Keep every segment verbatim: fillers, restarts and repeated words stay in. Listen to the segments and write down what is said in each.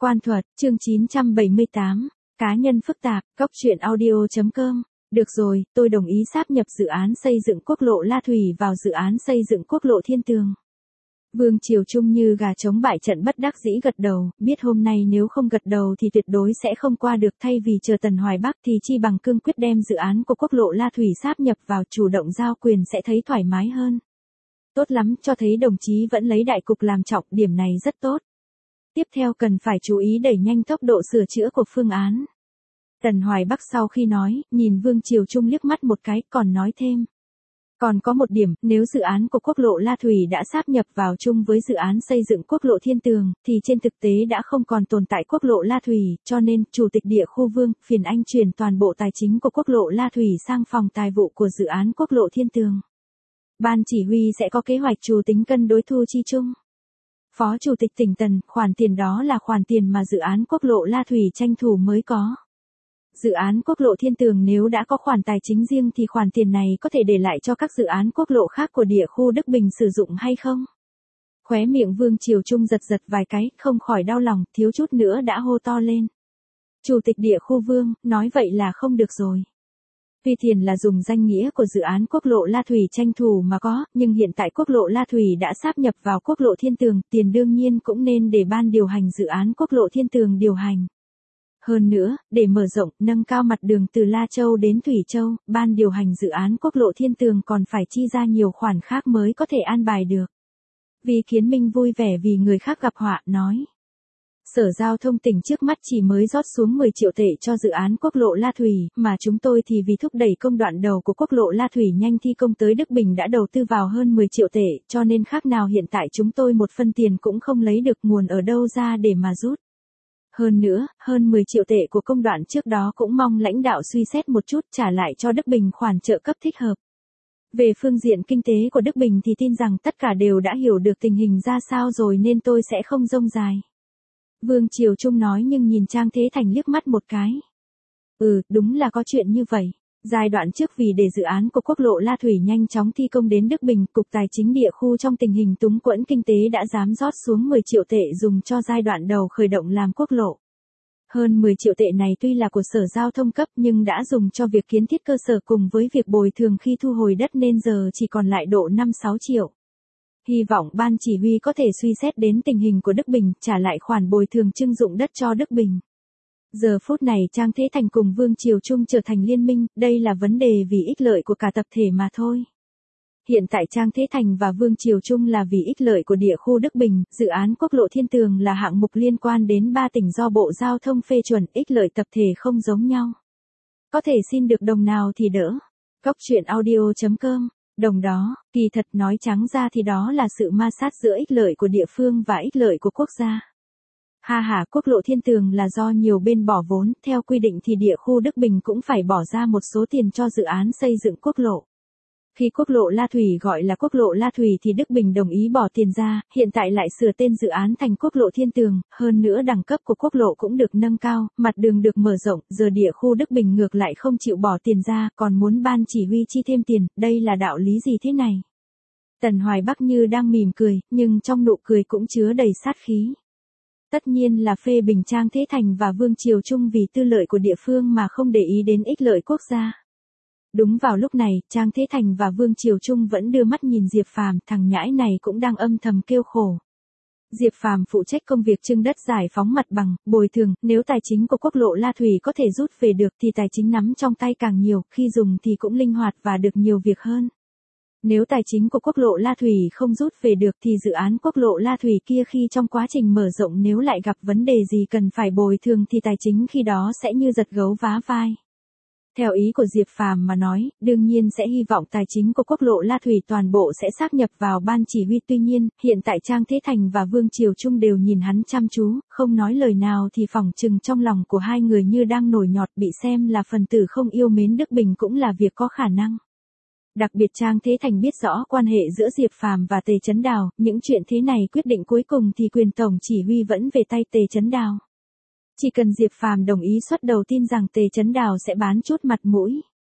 Quan thuật, chương chín trăm bảy mươi tám, cá nhân phức tạp, cóc truyện audio chấm com. Được rồi, tôi đồng ý sáp nhập dự án xây dựng quốc lộ La Thủy vào dự án xây dựng quốc lộ Thiên Tường. Vương Triều Trung như gà trống bại trận bất đắc dĩ gật đầu, biết hôm nay nếu không gật đầu thì tuyệt đối sẽ không qua được, thay vì chờ Tần Hoài Bắc thì chi bằng cương quyết đem dự án của quốc lộ La Thủy sáp nhập vào, chủ động giao quyền sẽ thấy thoải mái hơn. Tốt lắm, cho thấy đồng chí vẫn lấy đại cục làm trọng, điểm này rất tốt. Tiếp theo cần phải chú ý đẩy nhanh tốc độ sửa chữa của phương án. Tần Hoài Bắc sau khi nói, nhìn Vương Triều Trung liếc mắt một cái, còn nói thêm. Còn có một điểm, nếu dự án của quốc lộ La Thủy đã sáp nhập vào chung với dự án xây dựng quốc lộ Thiên Tường, thì trên thực tế đã không còn tồn tại quốc lộ La Thủy, cho nên, Chủ tịch địa khu Vương, phiền anh chuyển toàn bộ tài chính của quốc lộ La Thủy sang phòng tài vụ của dự án quốc lộ Thiên Tường. Ban chỉ huy sẽ có kế hoạch chủ tính cân đối thu chi chung. Phó Chủ tịch tỉnh Tần, khoản tiền đó là khoản tiền mà dự án quốc lộ La Thủy tranh thủ mới có. Dự án quốc lộ Thiên Tường nếu đã có khoản tài chính riêng thì khoản tiền này có thể để lại cho các dự án quốc lộ khác của địa khu Đức Bình sử dụng hay không? Khóe miệng Vương Triều Trung giật giật vài cái, không khỏi đau lòng, thiếu chút nữa đã hô to lên. Chủ tịch địa khu Vương, nói vậy là không được rồi. Tuy tiền là dùng danh nghĩa của dự án quốc lộ La Thủy tranh thủ mà có, nhưng hiện tại quốc lộ La Thủy đã sáp nhập vào quốc lộ Thiên Tường, tiền đương nhiên cũng nên để ban điều hành dự án quốc lộ Thiên Tường điều hành. Hơn nữa, để mở rộng, nâng cao mặt đường từ La Châu đến Thủy Châu, ban điều hành dự án quốc lộ Thiên Tường còn phải chi ra nhiều khoản khác mới có thể an bài được. Vì Kiến Minh vui vẻ vì người khác gặp họa, nói. Sở Giao thông tỉnh trước mắt chỉ mới rót xuống mười triệu tệ cho dự án quốc lộ La Thủy, mà chúng tôi thì vì thúc đẩy công đoạn đầu của quốc lộ La Thủy nhanh thi công tới Đức Bình đã đầu tư vào hơn mười triệu tệ, cho nên khác nào hiện tại chúng tôi một phân tiền cũng không lấy được, nguồn ở đâu ra để mà rút. Hơn nữa, hơn mười triệu tệ của công đoạn trước đó cũng mong lãnh đạo suy xét một chút, trả lại cho Đức Bình khoản trợ cấp thích hợp. Về phương diện kinh tế của Đức Bình thì tin rằng tất cả đều đã hiểu được tình hình ra sao rồi nên tôi sẽ không rông dài. Vương Triều Trung nói nhưng nhìn Trang Thế Thành liếc mắt một cái. Ừ, đúng là có chuyện như vậy. Giai đoạn trước vì để dự án của quốc lộ La Thủy nhanh chóng thi công đến Đức Bình, Cục Tài chính địa khu trong tình hình túng quẫn kinh tế đã dám rót xuống mười triệu tệ dùng cho giai đoạn đầu khởi động làm quốc lộ. Hơn mười triệu tệ này tuy là của Sở Giao thông cấp nhưng đã dùng cho việc kiến thiết cơ sở cùng với việc bồi thường khi thu hồi đất nên giờ chỉ còn lại độ năm sáu triệu. Hy vọng ban chỉ huy có thể suy xét đến tình hình của Đức Bình, trả lại khoản bồi thường trưng dụng đất cho Đức Bình. Giờ phút này Trang Thế Thành cùng Vương Triều Trung trở thành liên minh, đây là vấn đề vì ích lợi của cả tập thể mà thôi. Hiện tại Trang Thế Thành và Vương Triều Trung là vì ích lợi của địa khu Đức Bình, dự án quốc lộ Thiên Tường là hạng mục liên quan đến ba tỉnh do Bộ Giao thông phê chuẩn, ích lợi tập thể không giống nhau. Có thể xin được đồng nào thì đỡ. Cóc truyện audio chấm com. Đồng đó, kỳ thật nói trắng ra thì đó là sự ma sát giữa ích lợi của địa phương và ích lợi của quốc gia. Ha ha, quốc lộ Thiên Tường là do nhiều bên bỏ vốn, theo quy định thì địa khu Đức Bình cũng phải bỏ ra một số tiền cho dự án xây dựng quốc lộ. Khi quốc lộ La Thủy gọi là quốc lộ La Thủy thì Đức Bình đồng ý bỏ tiền ra, hiện tại lại sửa tên dự án thành quốc lộ Thiên Tường, hơn nữa đẳng cấp của quốc lộ cũng được nâng cao, mặt đường được mở rộng, giờ địa khu Đức Bình ngược lại không chịu bỏ tiền ra, còn muốn ban chỉ huy chi thêm tiền, đây là đạo lý gì thế này? Tần Hoài Bắc như đang mỉm cười, nhưng trong nụ cười cũng chứa đầy sát khí. Tất nhiên là phê bình Trang Thế Thành và Vương Triều Trung vì tư lợi của địa phương mà không để ý đến ích lợi quốc gia. Đúng vào lúc này, Trang Thế Thành và Vương Triều Trung vẫn đưa mắt nhìn Diệp Phàm, thằng nhãi này cũng đang âm thầm kêu khổ. Diệp Phàm phụ trách công việc trưng đất giải phóng mặt bằng, bồi thường, nếu tài chính của quốc lộ La Thủy có thể rút về được thì tài chính nắm trong tay càng nhiều, khi dùng thì cũng linh hoạt và được nhiều việc hơn. Nếu tài chính của quốc lộ La Thủy không rút về được thì dự án quốc lộ La Thủy kia khi trong quá trình mở rộng nếu lại gặp vấn đề gì cần phải bồi thường thì tài chính khi đó sẽ như giật gấu vá vai. Theo ý của Diệp Phàm mà nói, đương nhiên sẽ hy vọng tài chính của quốc lộ La Thủy toàn bộ sẽ sáp nhập vào ban chỉ huy, tuy nhiên, hiện tại Trang Thế Thành và Vương Triều Trung đều nhìn hắn chăm chú, không nói lời nào thì phỏng chừng trong lòng của hai người như đang nổi nhọt, bị xem là phần tử không yêu mến Đức Bình cũng là việc có khả năng. Đặc biệt Trang Thế Thành biết rõ quan hệ giữa Diệp Phàm và Tề Chấn Đào, những chuyện thế này quyết định cuối cùng thì quyền tổng chỉ huy vẫn về tay Tề Chấn Đào. Chỉ cần Diệp Phàm đồng ý xuất đầu tin rằng Tề Chấn Đào sẽ bán chút mặt mũi.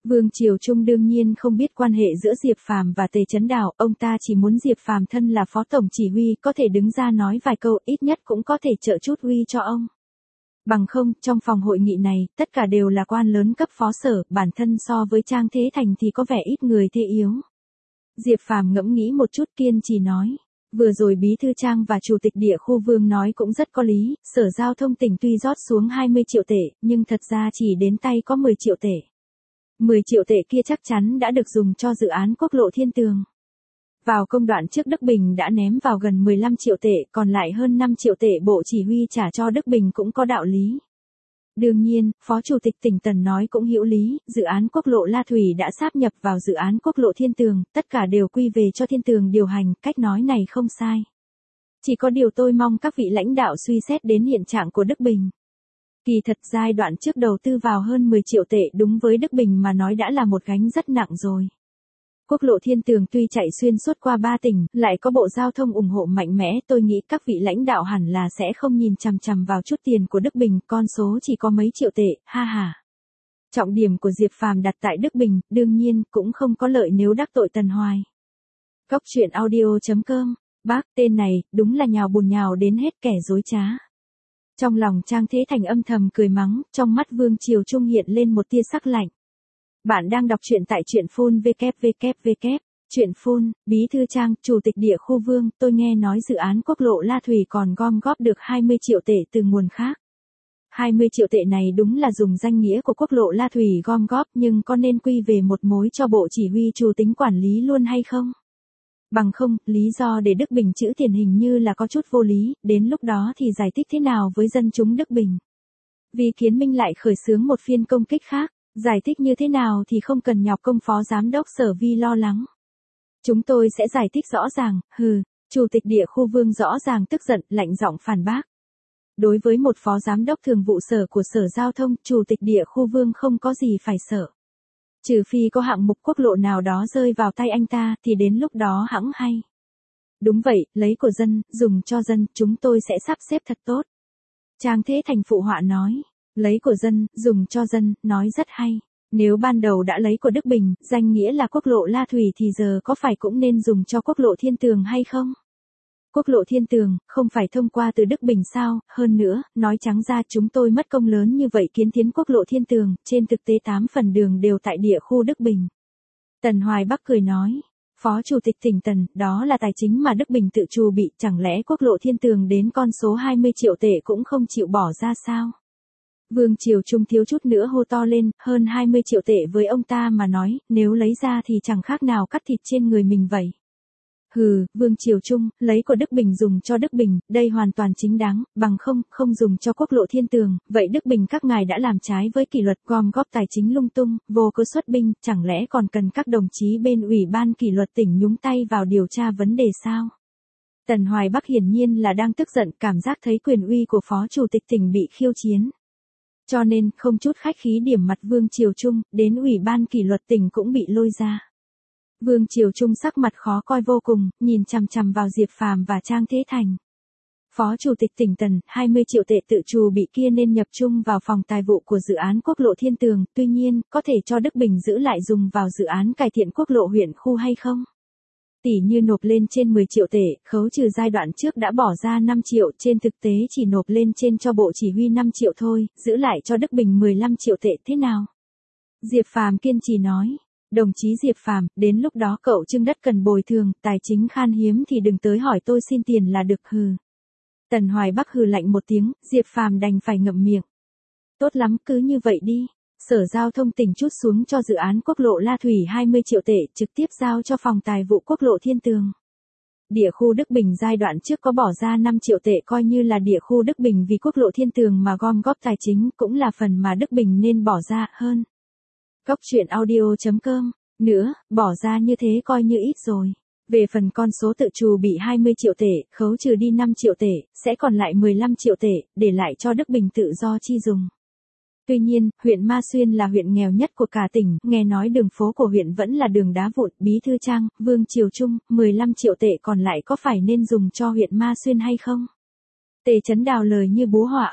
Vương Triều Trung đương nhiên không biết quan hệ giữa Diệp Phàm và Tề Chấn Đào, ông ta chỉ muốn Diệp Phàm thân là phó tổng chỉ huy có thể đứng ra nói vài câu, ít nhất cũng có thể trợ chút uy cho ông. Bằng không, trong phòng hội nghị này, tất cả đều là quan lớn cấp phó sở, bản thân so với Trang Thế Thành thì có vẻ ít người thế yếu. Diệp Phàm ngẫm nghĩ một chút kiên trì nói. Vừa rồi Bí thư Trang và Chủ tịch Địa khu Vương nói cũng rất có lý, Sở Giao thông tỉnh tuy rót xuống hai mươi triệu tệ, nhưng thật ra chỉ đến tay có mười triệu tệ. mười triệu tệ kia chắc chắn đã được dùng cho dự án quốc lộ Thiên Tường. Vào công đoạn trước Đức Bình đã ném vào gần mười lăm triệu tệ, còn lại hơn năm triệu tệ Bộ Chỉ huy trả cho Đức Bình cũng có đạo lý. Đương nhiên, Phó Chủ tịch tỉnh Tần nói cũng hữu lý, dự án quốc lộ La Thủy đã sáp nhập vào dự án quốc lộ Thiên Tường, tất cả đều quy về cho Thiên Tường điều hành, cách nói này không sai. Chỉ có điều tôi mong các vị lãnh đạo suy xét đến hiện trạng của Đức Bình. Kỳ thật giai đoạn trước đầu tư vào hơn mười triệu tệ đúng với Đức Bình mà nói đã là một gánh rất nặng rồi. Quốc lộ Thiên Tường tuy chạy xuyên suốt qua ba tỉnh, lại có Bộ Giao thông ủng hộ mạnh mẽ, tôi nghĩ các vị lãnh đạo hẳn là sẽ không nhìn chằm chằm vào chút tiền của Đức Bình, con số chỉ có mấy triệu tệ, ha ha. Trọng điểm của Diệp Phàm đặt tại Đức Bình, đương nhiên cũng không có lợi nếu đắc tội Tần Hoài. Cóc truyện audio chấm com, bác tên này, đúng là nhào bùn nhào đến hết kẻ dối trá. Trong lòng Trang Thế Thành âm thầm cười mắng, trong mắt Vương Triều Trung hiện lên một tia sắc lạnh. Bạn đang đọc truyện tại truyện phun vê vê vê, truyện phun, Bí thư Trang, Chủ tịch Địa khu Vương, tôi nghe nói dự án quốc lộ La Thủy còn gom góp được hai mươi triệu tệ từ nguồn khác. hai mươi triệu tệ này đúng là dùng danh nghĩa của quốc lộ La Thủy gom góp nhưng có nên quy về một mối cho Bộ Chỉ huy Chủ tính quản lý luôn hay không? Bằng không, lý do để Đức Bình trữ tiền hình như là có chút vô lý, đến lúc đó thì giải thích thế nào với dân chúng Đức Bình? Vì Kiến Minh lại khởi xướng một phiên công kích khác. Giải thích như thế nào thì không cần nhọc công Phó Giám đốc Sở Vi lo lắng. Chúng tôi sẽ giải thích rõ ràng, hừ, Chủ tịch Địa khu Vương rõ ràng tức giận, lạnh giọng phản bác. Đối với một Phó Giám đốc Thường vụ Sở của Sở Giao thông, Chủ tịch Địa khu Vương không có gì phải sợ. Trừ phi có hạng mục quốc lộ nào đó rơi vào tay anh ta thì đến lúc đó hẵng hay. Đúng vậy, lấy của dân, dùng cho dân, chúng tôi sẽ sắp xếp thật tốt. Trang Thế Thành phụ họa nói. Lấy của dân, dùng cho dân, nói rất hay. Nếu ban đầu đã lấy của Đức Bình, danh nghĩa là quốc lộ La Thủy thì giờ có phải cũng nên dùng cho quốc lộ Thiên Tường hay không? Quốc lộ Thiên Tường, không phải thông qua từ Đức Bình sao? Hơn nữa, nói trắng ra chúng tôi mất công lớn như vậy kiến thiến quốc lộ Thiên Tường, trên thực tế tám phần đường đều tại địa khu Đức Bình. Tần Hoài Bắc cười nói. Phó Chủ tịch tỉnh Tần, đó là tài chính mà Đức Bình tự trù bị, chẳng lẽ quốc lộ Thiên Tường đến con số hai mươi triệu tệ cũng không chịu bỏ ra sao? Vương Triều Trung thiếu chút nữa hô to lên, hơn hai mươi triệu tệ với ông ta mà nói, nếu lấy ra thì chẳng khác nào cắt thịt trên người mình vậy. Hừ, Vương Triều Trung, lấy của Đức Bình dùng cho Đức Bình, đây hoàn toàn chính đáng, bằng không, không dùng cho quốc lộ Thiên Tường, vậy Đức Bình các ngài đã làm trái với kỷ luật gom góp tài chính lung tung, vô cớ xuất binh, chẳng lẽ còn cần các đồng chí bên Ủy ban kỷ luật tỉnh nhúng tay vào điều tra vấn đề sao? Tần Hoài Bắc hiển nhiên là đang tức giận, cảm giác thấy quyền uy của Phó Chủ tịch tỉnh bị khiêu chiến. Cho nên, không chút khách khí điểm mặt Vương Triều Trung, đến Ủy ban kỷ luật tỉnh cũng bị lôi ra. Vương Triều Trung sắc mặt khó coi vô cùng, nhìn chằm chằm vào Diệp Phàm và Trang Thế Thành. Phó Chủ tịch tỉnh Tần, hai mươi triệu tệ tự trù bị kia nên nhập chung vào phòng tài vụ của dự án quốc lộ Thiên Tường, tuy nhiên, có thể cho Đức Bình giữ lại dùng vào dự án cải thiện quốc lộ huyện khu hay không? Tỷ như nộp lên trên mười triệu tệ, khấu trừ giai đoạn trước đã bỏ ra năm triệu, trên thực tế chỉ nộp lên trên cho Bộ Chỉ huy năm triệu thôi, giữ lại cho Đức Bình mười lăm triệu tệ thế nào? Diệp Phàm kiên trì nói. Đồng chí Diệp Phàm, đến lúc đó cậu trưng đất cần bồi thường, tài chính khan hiếm thì đừng tới hỏi tôi xin tiền là được hừ. Tần Hoài Bắc hừ lạnh một tiếng, Diệp Phàm đành phải ngậm miệng. Tốt lắm, cứ như vậy đi. Sở Giao thông tỉnh trút xuống cho dự án quốc lộ La Thủy hai mươi triệu tệ, trực tiếp giao cho phòng tài vụ quốc lộ Thiên Tường. Địa khu Đức Bình giai đoạn trước có bỏ ra năm triệu tệ coi như là địa khu Đức Bình vì quốc lộ Thiên Tường mà gom góp tài chính, cũng là phần mà Đức Bình nên bỏ ra hơn. Cóc truyện audio chấm com, nữa, bỏ ra như thế coi như ít rồi. Về phần con số tự trù bị hai mươi triệu tệ, khấu trừ đi năm triệu tệ, sẽ còn lại mười lăm triệu tệ, để lại cho Đức Bình tự do chi dùng. Tuy nhiên, huyện Ma Xuyên là huyện nghèo nhất của cả tỉnh, nghe nói đường phố của huyện vẫn là đường đá vụn, Bí thư Trang, Vương Triều Trung, mười lăm triệu tệ còn lại có phải nên dùng cho huyện Ma Xuyên hay không? Tề Chấn Đào lời như búa hỏa âm.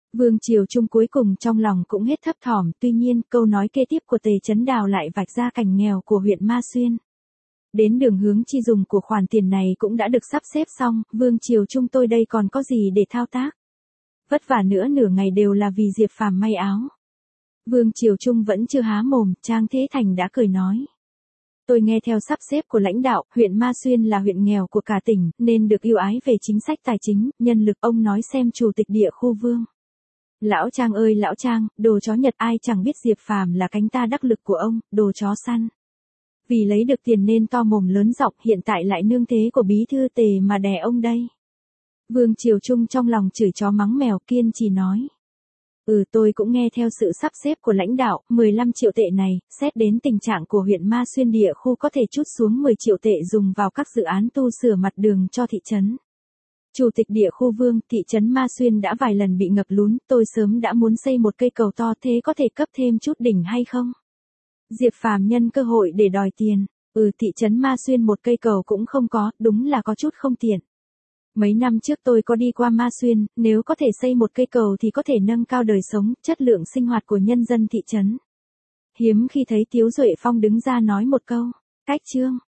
Vương Triều Trung cuối cùng trong lòng cũng hết thấp thỏm, tuy nhiên câu nói kế tiếp của Tề Chấn Đào lại vạch ra cảnh nghèo của huyện Ma Xuyên. Đến đường hướng chi dùng của khoản tiền này cũng đã được sắp xếp xong, Vương Triều Trung tôi đây còn có gì để thao tác. Vất vả nữa nửa ngày đều là vì Diệp Phàm may áo. Vương Triều Trung vẫn chưa há mồm, Trang Thế Thành đã cười nói. Tôi nghe theo sắp xếp của lãnh đạo, huyện Ma Xuyên là huyện nghèo của cả tỉnh, nên được ưu ái về chính sách tài chính, nhân lực. Ông nói xem chủ tịch địa khu Vương. Lão Trang ơi lão Trang, đồ chó Nhật ai chẳng biết Diệp Phàm là cánh ta đắc lực của ông, đồ chó săn. Vì lấy được tiền nên to mồm lớn giọng, hiện tại lại nương thế của bí thư Tề mà đè ông đây. Vương Triều Trung trong lòng chửi chó mắng mèo, kiên trì nói. Ừ tôi cũng nghe theo sự sắp xếp của lãnh đạo, mười lăm triệu tệ này, xét đến tình trạng của huyện Ma Xuyên địa khu có thể trút xuống mười triệu tệ dùng vào các dự án tu sửa mặt đường cho thị trấn. Chủ tịch địa khu Vương, thị trấn Ma Xuyên đã vài lần bị ngập lún, tôi sớm đã muốn xây một cây cầu to, thế có thể cấp thêm chút đỉnh hay không? Diệp Phàm nhân cơ hội để đòi tiền. Ừ thị trấn Ma Xuyên một cây cầu cũng không có, đúng là có chút không tiện. Mấy năm trước tôi có đi qua Ma Xuyên, nếu có thể xây một cây cầu thì có thể nâng cao đời sống, chất lượng sinh hoạt của nhân dân thị trấn. Hiếm khi thấy Tiếu Duệ Phong đứng ra nói một câu, cách chương.